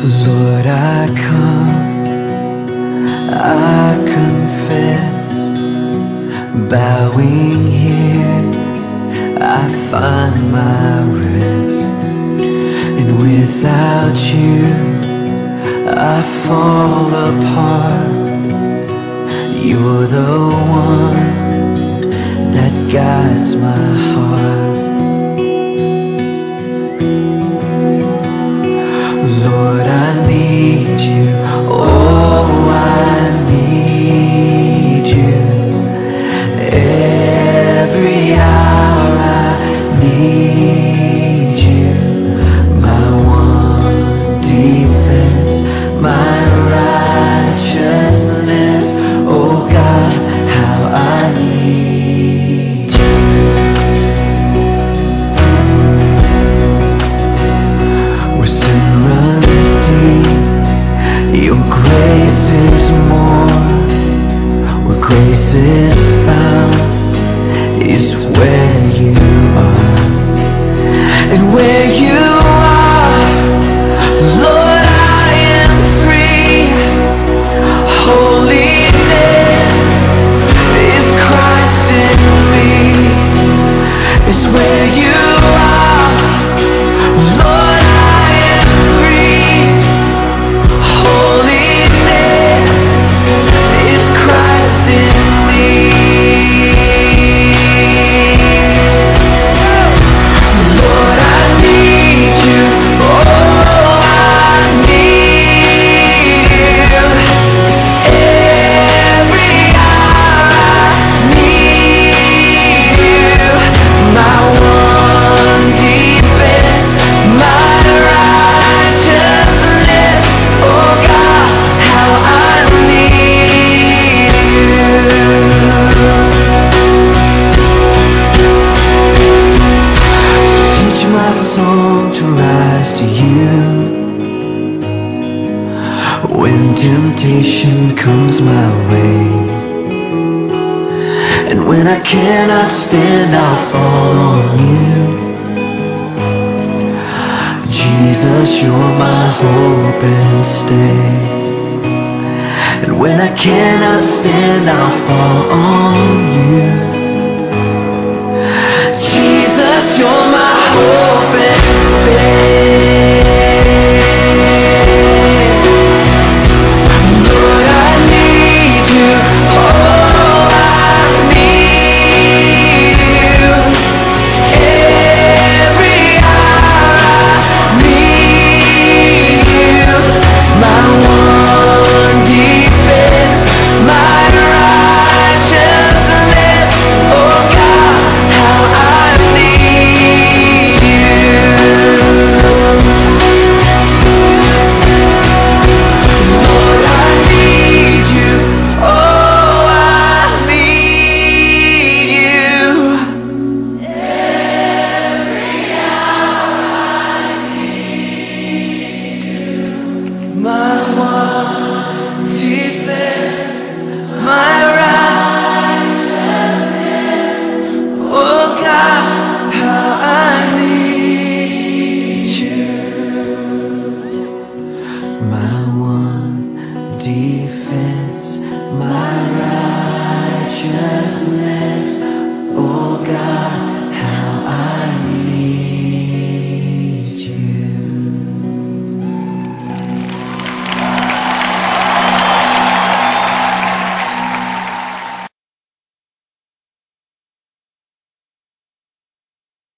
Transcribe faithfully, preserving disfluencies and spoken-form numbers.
Lord, I come, I confess, bowing here, I find my rest. And without you, I fall apart. You're the one that guides my heart. Lord, I need you, oh, I need you. Every hour I need you. My one defense, my righteousness, oh God, how I need you. Where sin runs deep, your grace is more. Where grace is found is where you are. And where you are, Lord, I am free. Holiness is Christ in me. It's where you are, Lord, I am free. Holiness is Christ in me. Lord, I need you. Oh, I need you. Every hour I need you. My one defense, my righteousness. Oh God, how I need you. So teach my song to rise to you. When temptation comes my way, and when I cannot stand, I'll fall on you. Jesus, you're my hope and stay. And when I cannot stand, I'll fall on you. Jesus, you're my